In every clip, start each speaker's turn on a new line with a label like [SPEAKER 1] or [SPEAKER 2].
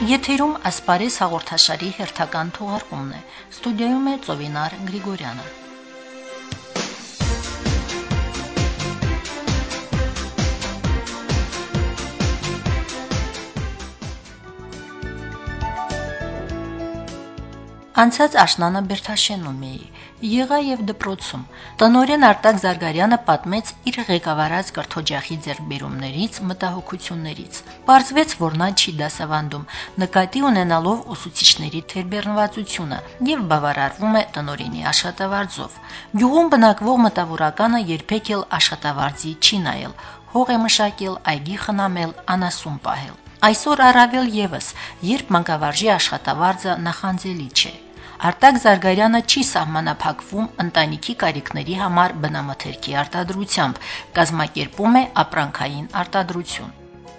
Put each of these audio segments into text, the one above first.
[SPEAKER 1] Եթերում ասպարես հաղորդաշարի հերթական թողարկումն է։ Ստուդիայում է Ծովինար Գրիգորյանը։ Անցած աշնանը Բերթաշենում էի։ Եղա եւ դպրոցում։ Տնօրեն Արտակ Զարգարյանը պատմեց իր ղեկավարած կրթօջախի ձեռքբերումներից, մտահոգություններից։ Պարզվեց, որ նա չի դասավանդում, նկատի ունենալով ուսուցիչների թերբեռնվածությունը եւ բավարարվում է տնօրենի աշխատավարձով։ Գյուղում բնակվող մտավորականը երբեք էլ աշխատավարձի չի նայել, հող է մշակել, այգի խնամել, անասուն պահել։ Այսօր առավել եւս, երբ մանկավարժի աշխատավարձը նախանձելի չէ։ Արտակ Զարգարյանը չի սահմանափակվում ընտանիքի կարիքների համար բնամթերքի արտադրությամբ, կազմակերպում է ապրանքային արտադրություն։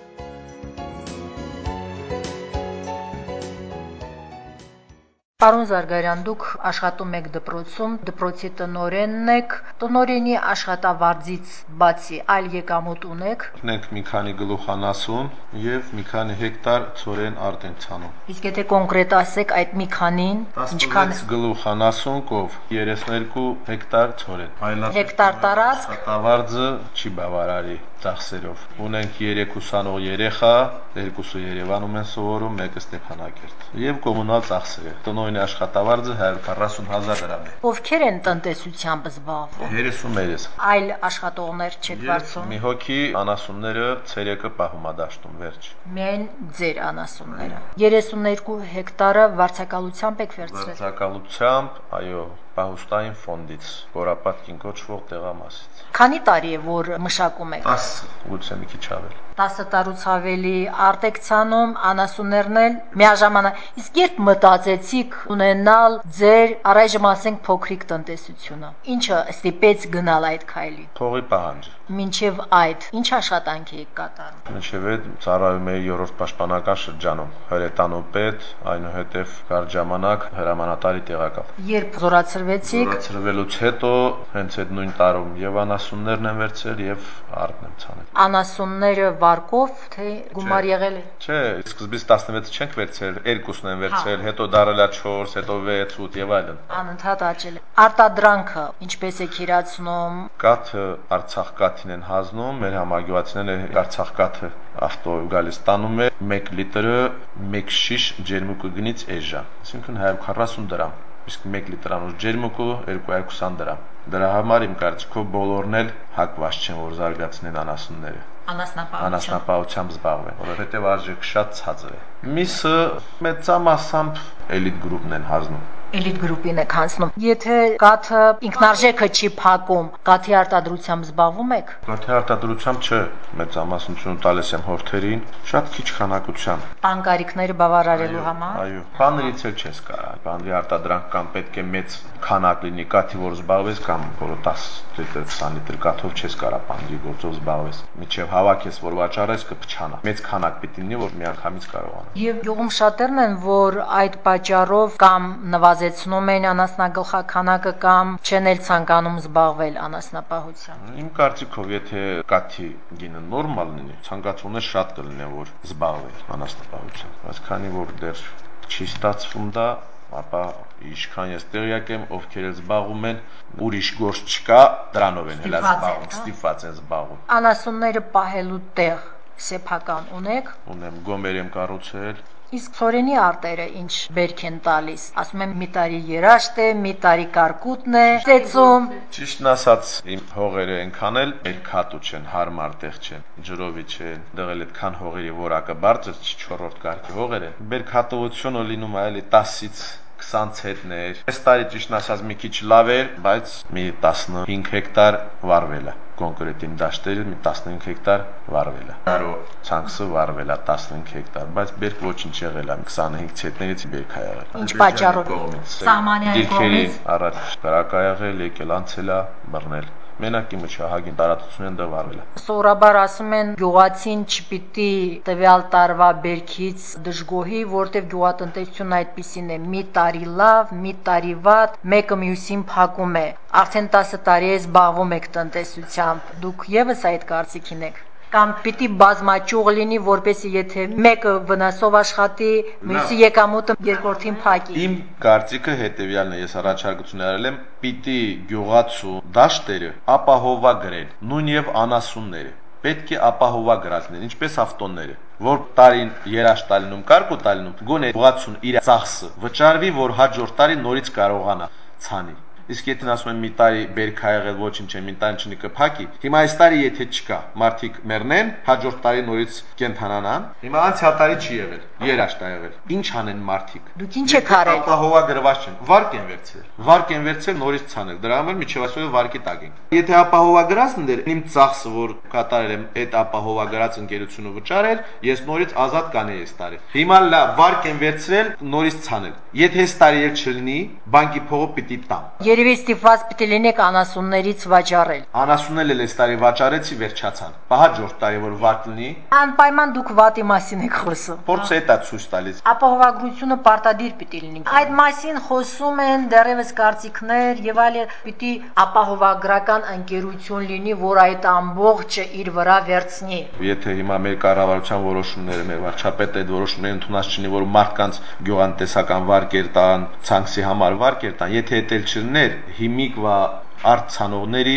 [SPEAKER 1] Պարոն Զարգարյան, դուք աշխատում եք դպրոցում, դպրոցի տնօրենն եք, տնօրենի աշխատավարձից բացի այլ եկամուտ ունեք։
[SPEAKER 2] Ունենք մի քանի գլուխանասուն եւ մի քանի հեկտար ցորեն արտ ենք ցանում։
[SPEAKER 1] Իսկ եթե կոնկրետ ասեք այդ մի քանին, ինչքան
[SPEAKER 2] 16 գլուխանասուն կով 32 հեկտար ցորեն։
[SPEAKER 1] Հեկտար տարածք
[SPEAKER 2] Աշխատավարձը չի բավարարի ծախսերով։ Ունենք 3 ուսանող երեխա, երկուսը Երևանում են սովորում, մեկը Ստեփանակերտ։ Եվ կոմունալ ծախսերը։ Տնօրենի աշխատավարձը 140,000 դրամ է։
[SPEAKER 1] ովքեր են տնտեսությամբ զբաղվում։
[SPEAKER 2] 33։
[SPEAKER 1] Այլ աշխատողներ չեք վարձում։
[SPEAKER 2] Մի հոգի անասունները ցերեկը պահում ա դաշտում վերջ։
[SPEAKER 1] Միայն ձեր անասունները։ 32 հեկտարը վարձակալությամբ եք վերցրել։
[SPEAKER 2] Վարձակալությամբ, այո, պահուստային ֆոնդից, Որապատկին կոչվող տեղամասից։
[SPEAKER 1] Քանի տարի է, որ մշակում եք։
[SPEAKER 2] 10, գուցե մի քիչ ավել։
[SPEAKER 1] 10 տարուց ավելի արտեկցանում, անասուններն էլ միաժամանակ։ Իսկ երբ մտածեցիք ունենալ ձեր առայժմ ասենք փոքրիկ տնտեսությունը, ինչը ստիպեց գնալ այդ քայլի։
[SPEAKER 2] Փողի պահանջը։
[SPEAKER 1] Մինչև այդ ինչ աշխատանք եք կատարում։
[SPEAKER 2] Մինչև այդ ծառայում էի 7-րդ պաշտպանական շրջանում, հրետանու պետ, այնուհետև կարճ ժամանակ հրամանատարի տեղակալ։
[SPEAKER 1] Երբ զորացրվեցիք։
[SPEAKER 2] Զորացրվելուց հետո հենց այդ նույն տարում եւ անասուններն են վերցրել եւ արտն եմ ցանել։
[SPEAKER 1] Անասունները վարկով թե գումար եղել է։
[SPEAKER 2] Չէ, սկզբից 16 չենք վերցրել, 2-ն են վերցրել, հետո դարել 4, հետո 6, 8 եւ այլն։
[SPEAKER 1] Անընդհատ աճել է։ Արտադրանքը ինչպես եք իրացնում։
[SPEAKER 2] Կաթը Արցախ կաթին են հազնում, մեր համագյուղացիները Արցախ կաթը ավտոյով գալիս տանում է 1 լիտրը 1 շիշ ջերմուկը գնից էժա, այսինքն 140 դրամ։ Իսկ 1 լիտրանոց ջերմուկը 220 դրամ։ Դրա համար իմ կարծիքով բոլորն էլ հակված չեն, որ զարգացնեն անասունները։ Անասնապահությամբ զբաղվեն, որովհետև արժեքը շատ ցածր է։ Միսը մեծամասամբ էլիտ գրուպն են հազնում։
[SPEAKER 1] Էլիտ գրուպին եք հանձնում։ Եթե կաթը ինքնարժեքը չի փակում, կաթի արտադրությամբ զբաղվում եք։
[SPEAKER 2] Կաթի արտադրությամբ չէ, մեծամասնությունը տալիս եմ հորթերին, շատ քիչ քանակությամբ։
[SPEAKER 1] Բանկարիքները բավարարելու համար։
[SPEAKER 2] Այո, բաներից էլ չես կարող։ Բանրի արտադրանք կամ պետք է մեծ քանակ լինի կաթի, որ զբաղվես, կամ որ 10 լիտր, 20 լիտր կաթով չես կարող բանրի գործով զբաղվես։ Միջև հավաքես, որ վաճառես, կփչանա։ Մեծ քանակ պիտի լինի, որ միանգամից կարողանա։
[SPEAKER 1] Եվ գյուղում շատերն են, որ այդ պատճառով կամ նվազեցնում են անասնագլխաքանակը կամ չեն էլ ցանկանում զբաղվել անասնապահությամբ։
[SPEAKER 2] Իմ կարծիքով, եթե կաթի գինը նորմալ լինի, ցանկացողներ շատ կլինեն, որ զբաղվեն անասնապահությամբ։ Բայց քանի որ դեռ չի ստացվում դա, ապա ինչքան ես տեղյակ եմ, ովքեր էլ զբաղվում են, ուրիշ գործ չկա, դրանով են հենց զբաղվում, ստիպված են զբաղվում։
[SPEAKER 1] Անասունները պահելու տեղ սեփական ունեք։
[SPEAKER 2] Ունեմ, գոմեր եմ կառուցել։
[SPEAKER 1] Իսկ ցորենի արտերը ինչ բերք են տալիս։ Ասում եմ մի տարի երաշտ է, մի տարի կարկուտն է ծեծում։
[SPEAKER 2] Ճիշտն ասած, իմ հողերը այնքան էլ բերքատու չեն, հարմար տեղ չեն, ջրովի չեն, դեղել այդքան հողերի որակը բարձր չի, 4-րդ կարգի հողեր են։ Բերքատվությունը լինում է էլի 10-ից 20 ցետներ։ Այս տարի ճիշտն ասած մի քիչ լավ էր, բայց մի 15 հեկտար վառվել է։ Կոնկրետ իմ դաշտերը մի 15 հեկտար վառվել է։ Կարո ցանքսը վառվել է 15 հեկտար, բայց բերք ոչինչ եղել է 25 ցետներից բերք ա եղել։
[SPEAKER 1] Ինչ պատճառով։ Սահմանային կողմից
[SPEAKER 2] առաջ կրակ ա եղել, եկել անցել է, բռնել։ Մենակ իմը չհագին տարածություն են դա վառել է։
[SPEAKER 1] Սովորաբար ասում են գյուղացին չպիտի տվյալ տարվա բերքից դժգոհի, որտեղ գյուղատնտեսությունն այդպիսին է՝ մի տարի լավ, մի տարի վատ, մեկը մյուսին փակում է։ Արդեն 10 տարի է զբաղվում եք տնտեսությամբ։ Դուք եւս այդ կարծիքին եք։ Կամ պիտի բազմաճյուղ լինի, որպեսզի եթե մեկը վնասով աշխատի, մյուսի եկամուտը երկրորդին փակի։
[SPEAKER 2] Իմ կարծիքը հետեւյալն է, ես առաջարկություն արել եմ, պիտի գյուղացու դաշտերը ապահովագրեն, նույն եւ անասունները։ Պետք է ապահովագրած լինեն, ինչպես ավտոները, որ տարին երաշտ տալինում, կարգ ու տալինում, գոնե գյուղացուն իր ծախսը վճարվի, որ հաջորդ տարի նորից կարողանա ցանի։ Իսկ եթե ասում եմ մի տարի բերք ա եղել, ոչինչ է, մի տարի չնի կփակի, հիմա այս տարի եթե չկա, մարդիկ մեռնեն, հաջորդ տարի նորից կենթանանան, հիմա անցյալ տարի չի եղել, երաշտ ա եղել։ Ինչ անեն մարդիկ։
[SPEAKER 1] Դուք ինչ եք արել։
[SPEAKER 2] Ապահովագրված չեն, վարկ են վերցրել։ Վարկ են վերցրել նորից ցանել։ Դրա համար միջև այսօր վարկի տակ ենք։ Եթե ապահովագրած ընդեր, իմ ծախսը, որ կատարել եմ, այդ ապահովագրած ընկերությունը վճարել, ես նորից ազատ կանեի այս տարի։ Հիմա լավ, վարկ են վերցրել, նորից ցանել։ Եթե այս տարի էլ չլինի, բանկի փողը պիտի տամ։
[SPEAKER 1] Երևի ստիպված պիտի լինեք անասուններից վաճառել։
[SPEAKER 2] Անասունել էլ այս տարի վաճառեցի, վերջացան։ Հաջորդ տարի որ վարկ լինի,
[SPEAKER 1] Անպայման դուք վատի մասին եք խոսում։
[SPEAKER 2] փորձը էտա ցույց տալիս։
[SPEAKER 1] Ապահովագրությունը պարտադիր պիտի լինի։ Այդ մասին խոսում են դեռևս կարծիքներ եւ այլն, պիտի ապահովագրական ընկերություն լինի, որ այդ ամբողջը իր վրա վերցնի։
[SPEAKER 2] Եթե հիմա մեր կառավարության որոշումները, մեր վարչապետը այդ որոշումները ընդունած չլինի, որ մարդկանց գյուղատնտեսական վարկեր տան, ցանքսի համար վարկեր տան, եթե դա չլիներ, հիմիկվա արտցանողների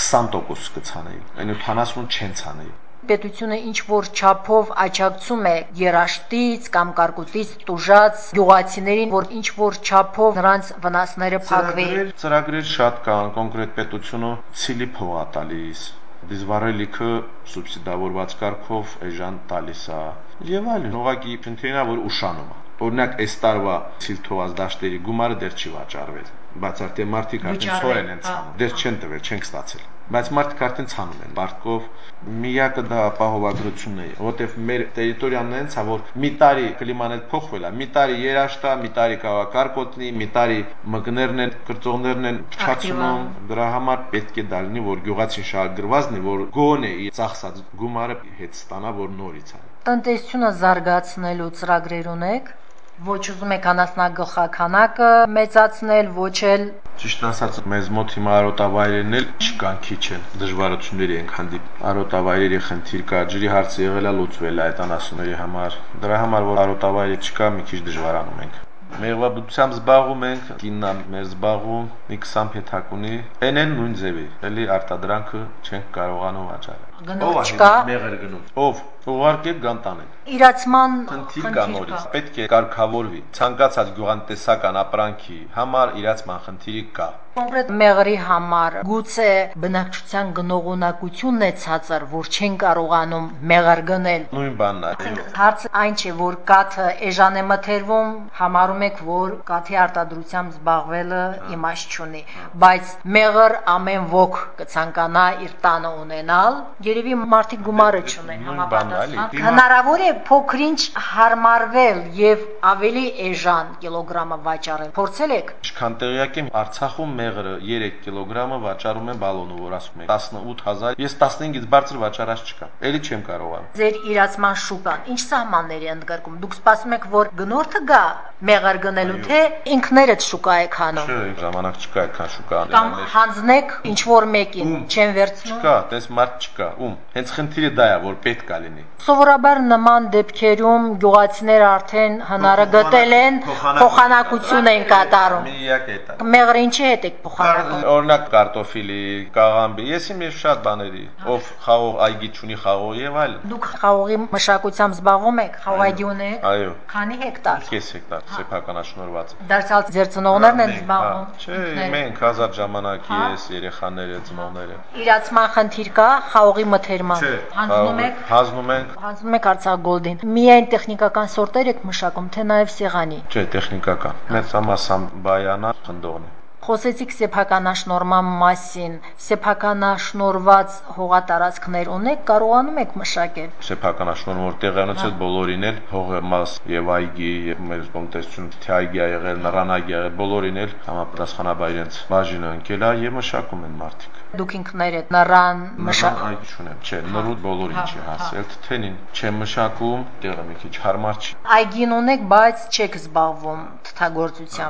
[SPEAKER 2] 20% կցանեի, այն 70 չեն ցանեի։
[SPEAKER 1] Պետությունը ինչ որ չափով աջակցում է երաշտից կամ կարկուտից տուժած գյուղացիներին, որ ինչ որ չափով նրանց վնասները փակվեն։
[SPEAKER 2] Ծրագրեր շատ կան, կոնկրետ պետությունը ցիլի փող է տալիս, դիզվառելիքը սուբսիդավորված կարգով էժան տալիս է։ Եվ այլն, ուղղակի քննիա որ ուշանում է։ Օրինակ, այս տարվա ցիլ թողած դաշտերի գումարը դեռ չի վաճառվել, բայց արդեն մարդիկ արդեն ծորեն են ցանում, դեռ չեն տվել, չենք ստացել։ Բայց մարդիկ արդեն ցանում են բարկով, միակը դա ապահովագրությունն է, որտեվ մեր տերիտորիան այնց է, որ մի տարի կլիման էլ փոխվել է, մի տարի երաշտ է, մի տարի կարող կարկոտնի, մի տարի մկներն են, կրծողներն են փչացնում, դրա համար պետք է դա լինի, որ գյուղացին շահագրված լինի, որ գոնե իր ծախսած գումարը հետ ստանա, որ նորից է։
[SPEAKER 1] Տնտեսությունը զարգացնելու ծրագրեր ունեք։ Ոչ ուզում եք անասնագլխականակը մեծացնել, ոչ էլ
[SPEAKER 2] Ճիշտ ասած, մեզ մոտ հիմա արոտավայրերն էլ չկան, քիչ են, դժվարությունների ենք հանդիպում։ Արոտավայրերի խնդիր կա, ջրի հարցը եղել է, լուծվել է այդ անասունների համար։ Դրա համար որ արոտավայրը չկա, մի քիչ դժվարանում ենք։ Մեղվաբուծությամբ զբաղվում ենք, կիննա մեր զբաղվում, մի 20 փեթակ ունի, այն նույն ձևի, էլի արտադրանքը չենք կարողանում վաճառել։
[SPEAKER 1] գնող չկա,
[SPEAKER 2] մեղր գնում։ Ով ուղարկեք գանտանեն։
[SPEAKER 1] իրացման
[SPEAKER 2] խնդիր կա նորից, պետք է կարգավորվի։ Ցանկացած գյուղատնտեսական ապրանքի համար իրացման խնդիրի կա։
[SPEAKER 1] Կոնկրետ մեղրի համար գուցե բնակչության գնողունակությունն է ցածր, որ չեն կարողանում մեղր գնել։
[SPEAKER 2] Նույն բանն է։
[SPEAKER 1] Հարցը այն չէ, որ կաթը էժան է մթերվում, համարում եք, որ կաթի արտադրությամբ զբաղվելը իմաստ չունի, բայց մեղր ամեն ոք կցանկանա իր տանը ունենալ, երևի մարդիկ գումարը չունեն համապատասխան։ Հնարավոր է փոքրինչ հարմարվել եւ ավելի էժան կիլոգրամը վաճառել։ Փորձել եք։
[SPEAKER 2] Ինչքան տեղյակ եմ, Արցախում մեղրը 3 կիլոգրամը վաճառում են բալոնը, որ ասում են 18000, ես 15-ից բարձր վաճառած չկա։ Էլի չեմ կարողանում։
[SPEAKER 1] Ձեր իրացման շուկան ինչ սահմանների ընդգրկում։ Դուք սպասում եք, որ գնորդը գա մեղր գնելու, թե ինքներդ շուկա եք հանում։
[SPEAKER 2] Չէ, ժամանակ չկա այդքան շուկա անելու։
[SPEAKER 1] Կամ հանձնեք ինչ որ մեկին, չեն վերցնում։
[SPEAKER 2] Չկա, տես մարդ չկա։ Ում։ Հենց խնդիրը դա է, որ պետք է լինի։
[SPEAKER 1] Սովորաբար նման դեպքերում գյուղացիները արդեն հնարը գտել են, փոխանակություն են կատարում։
[SPEAKER 2] Միակ է դա։
[SPEAKER 1] Մեղրը ինչի հետ եք փոխանակում։
[SPEAKER 2] Օրինակ կարտոֆիլի, կաղամբի, ես իմ շատ բաների, ով խաղող այգի չունի խաղող եւ այլն։
[SPEAKER 1] Դուք խաղողի մշակությամբ զբաղվում եք, խաղողայգի ունեք։
[SPEAKER 2] Այո։
[SPEAKER 1] Քանի հեկտար։
[SPEAKER 2] 5 հեկտար սեփականաշնորհված։
[SPEAKER 1] Դարձյալ ձեր ծնողներն են զբաղվում։
[SPEAKER 2] Չէ, մենք ազատ ժամանակ ես, երեխաները, ծնողները։
[SPEAKER 1] Իրացման խնդիր կա խաղողի մթերման։ Հանձնում եք։
[SPEAKER 2] Հանձնում ենք։
[SPEAKER 1] Հանձնում եք Արցախ Գոլդին։ Միայն տեխնիկական սորտեր եք մշակում, թե նաև սեղանի։
[SPEAKER 2] Չէ, տեխնիկական։ Մեծամասամբ բայանա խնդողն է։
[SPEAKER 1] Խոսեցիք սեփականաշնորհման մասին, սեփականաշնորհված հողատարածքներ ունեք, կարողանում եք մշակել։
[SPEAKER 2] Սեփականաշնորհ որ տեղանոց բոլորին էլ հողը մաս եւ այգի եւ մեր տնտեսություն թե այգի ա եղել, նռանագի ա եղել, բոլորին էլ համապատասխանաբար իրենց բաժինը ընկել է եւ մշակում են մարդիկ։
[SPEAKER 1] Դուք ինքներդ նռան
[SPEAKER 2] այգի չունեմ, չէ, նռուտ բոլորին չի հասել, թթենին չեմ մշակում, տեղը մի քիչ հարմար չի։
[SPEAKER 1] Այգին ունեք, բայց չեք զբաղվում թթագործությամբ։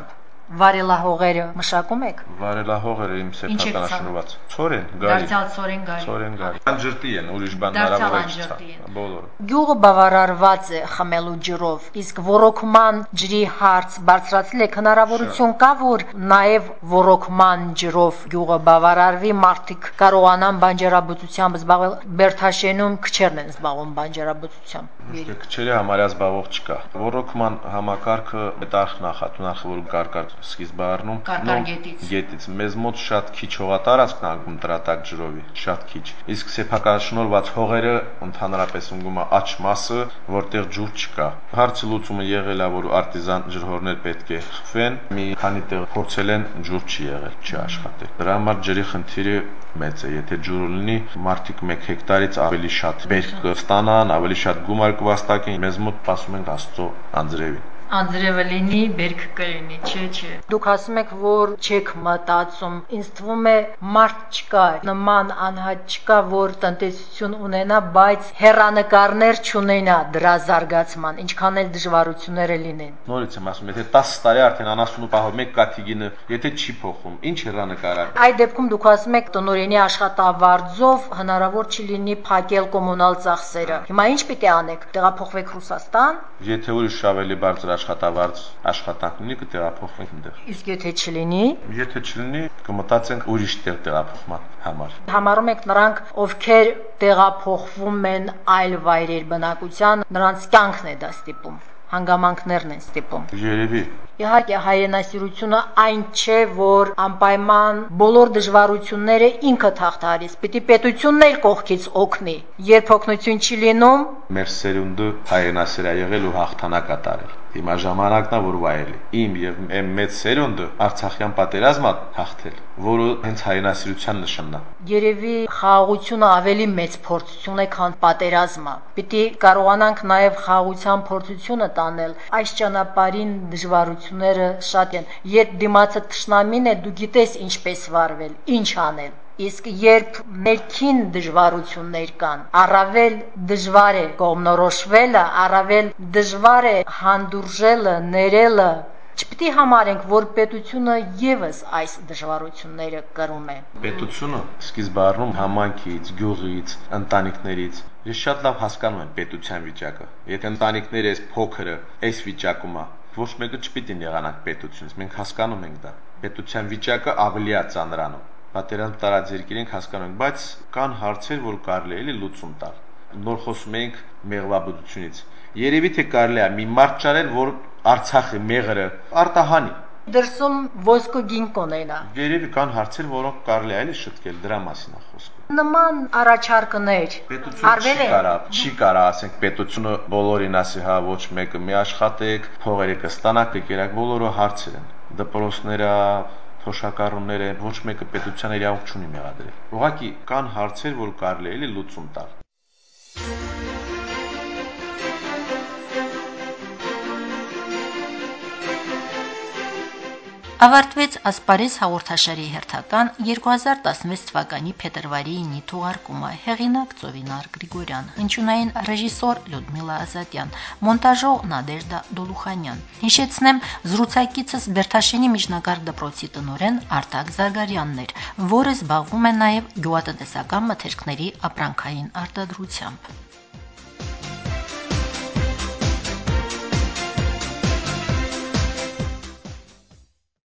[SPEAKER 1] Վարելահողերը մշակում եք։
[SPEAKER 2] Վարելահողերը իմ սեփականաշնորհված։ Ցորեն, գարի։
[SPEAKER 1] Դարձյալ ցորեն գարի։
[SPEAKER 2] Ցորեն գարի։ Անջրտի են, ուրիշ բան
[SPEAKER 1] Դարձյալ
[SPEAKER 2] հնարավոր է
[SPEAKER 1] անջրտի են։
[SPEAKER 2] բոլորը։
[SPEAKER 1] Գյուղը բավարարված է խմելու ջրով, իսկ ոռոգման ջրի հարց բարձրացել եք, հնարավորություն կա, որ նաև ոռոգման ջրով գյուղը բավարարվի, մարդիկ կարողանան բանջարաբուծությամբ զբաղվել, Բերթաշենում քչերն են զբաղվում բանջարաբուծությամբ։
[SPEAKER 2] Քչերի համարյա զբաղող չկա։ Ոռոգման համակարգը այդարխ նախատունախ որ կարկար սկիզբ առնում, գետից մեզ մոտ շատ քիչ հողատարածքն անկում տրատակ ջրովի, շատ քիչ։ Իսկ սեփականաշնորհված հողերը ընդհանրապես ընկում է աջ մասը, որտեղ ջուր չկա։ Հարցը լուծումը եղել է, որ արտիզան ջրհորներ պետք է խփվեն, մի քանի տեղ փորձել են, ջուր չի եղել, չի աշխատել։ Դրա համար ջրի խնդիրը մեծ է, եթե ջուր լինի, մարդիկ 1 հեկտարից ավելի շատ բերք կստանան, ավելի շատ գումար կվաստակեն, մեզ մոտ ասում են Աստծո անձրևին։
[SPEAKER 1] Անձրևը լինի, բերքը կլինի, չէ։ Դուք ասում եք, որ չեք մտածում, ինձ թվում է մարդ չկա, նման անհատ չկա, որ տնտեսություն ունենա, բայց հեռանկարներ չունենա դրա զարգացման, ինչքան էլ դժվարությունները լինեն։
[SPEAKER 2] Նորից եմ ասում, եթե 10 տարի արդեն անասունու պահով մեկ կաթիգինը, եթե չի փոխում, ինչ հեռանկար է։
[SPEAKER 1] Այդ դեպքում դուք ասում եք տնօրենի աշխատավարձով հնարավոր չի լինի փակել կոմունալ ծախսերը։ Հիմա ինչ պիտի անեք, տեղափոխվեք Ռուսաստան։
[SPEAKER 2] Եթե ուրիշ ավելի բարձր աշխատավարձ աշխատանք լինի, կտեղափոխվենք այնտեղ։
[SPEAKER 1] Իսկ եթե չլինի։
[SPEAKER 2] Եթե չլինի, կմտածենք ուրիշ տեղ տեղափոխման համար։
[SPEAKER 1] Համարում եք նրանք, ովքեր տեղափոխվում են այլ վայրեր բնակության, նրանց կյանքն է դա ստիպում, հանգամանքներն են ստիպում։
[SPEAKER 2] Երևի։
[SPEAKER 1] Իհարկե հայրենասիրությունը այն չէ, որ անպայման բոլոր դժվարությունները ինքը թաղթարից, պիտի պետությունն էլ կողքից օգնի։ Երբ օգնություն չի լինում,
[SPEAKER 2] մեր սերունդը հայրենասիր է եղել ու հաղթանակ է տարել։ Հիմա ժամանակն է որ վայելի։ Իմ եւ իմ մեծ սերունդը Արցախյան պատերազմը հաղթել, որը հենց հայրենասիրության նշանն է։
[SPEAKER 1] Երևի խաղաղությունը ավելի մեծ փորձություն է, քան պատերազմը։ Պիտի կարողանանք նաև խաղաղության փորձությունը տանել։ Այս ճանապարհին դժվարությունները շատ են։ Երբ դիմացը թշնամին է, դու գիտես ինչպես վարվել, ինչ անել։ Իսկ երբ ներքին դժվարություններ կան, առավել դժվար է կողմնորոշվելը, առավել դժվար է հանդուրժելը, ներելը։ Չպիտի համարենք, որ պետությունը եւս այս դժվարությունները կրում է։
[SPEAKER 2] Պետությունը սկիզբ առնում համայնքից, գյուղից, ընտանիքներից։ Ես շատ լավ հասկանում եմ պետության վիճակը։ Եթե ընտանիքները այս փոքրը այս վիճակում է, ոչ մեկը չպիտի նեղանանք պետությունից։ Մենք հասկանում ենք դա։ Պետության վիճակը ավելի է ծանրանում։ Պատերազմ տարած երկիր ենք հասկանում ենք, բայց կան հարցեր, որ կարելի է էլի լուծում տալ։ Նոր խոսում ենք մեղվաբուծությունից։ Երևի թե կարելի է մի մարդ ճարել, որ Արցախի մեղրը արտահանի։
[SPEAKER 1] Դրսում ոսկու գին կունենա։
[SPEAKER 2] Երևի կան հարցեր, որոնք կարելի է էլի շտկել, դրա մասին է խոսքը։
[SPEAKER 1] Նման առաջարկներ
[SPEAKER 2] Պետությունը չի կարա, ասենք պետությունը բոլորին ասի, հա ոչ մեկը մի աշխատեք, փողերը կստանաք, կկերակ, բոլորը հարցեր են։ Դպրոցները, թոշակառուները, ոչ մեկը պետության իրավունք չունի մեղադրել։ Ուղղակի կան հարցեր, որ կարելի է էլի լուծում տալ։
[SPEAKER 1] Ավարտվեց Ասպարեզ հաղորդաշարի հերթական 2016 թվականի փետրվարի 9-ի թողարկումը։ Հեղինակ Ծովինար Գրիգորյան, հնչյունային ռեժիսոր Լյուդմիլա Ազատյան, մոնտաժող Նադեժդա Դոլուխանյան։ Հիշեցնեմ, զրուցակիցս Բերթաշենի միջնակարգ դպրոցի տնօրեն Արտակ Զարգարյանն էր, որը զբաղվում է նաև գյուղատնտեսական մթերքների ապրանքային արտադրությամբ։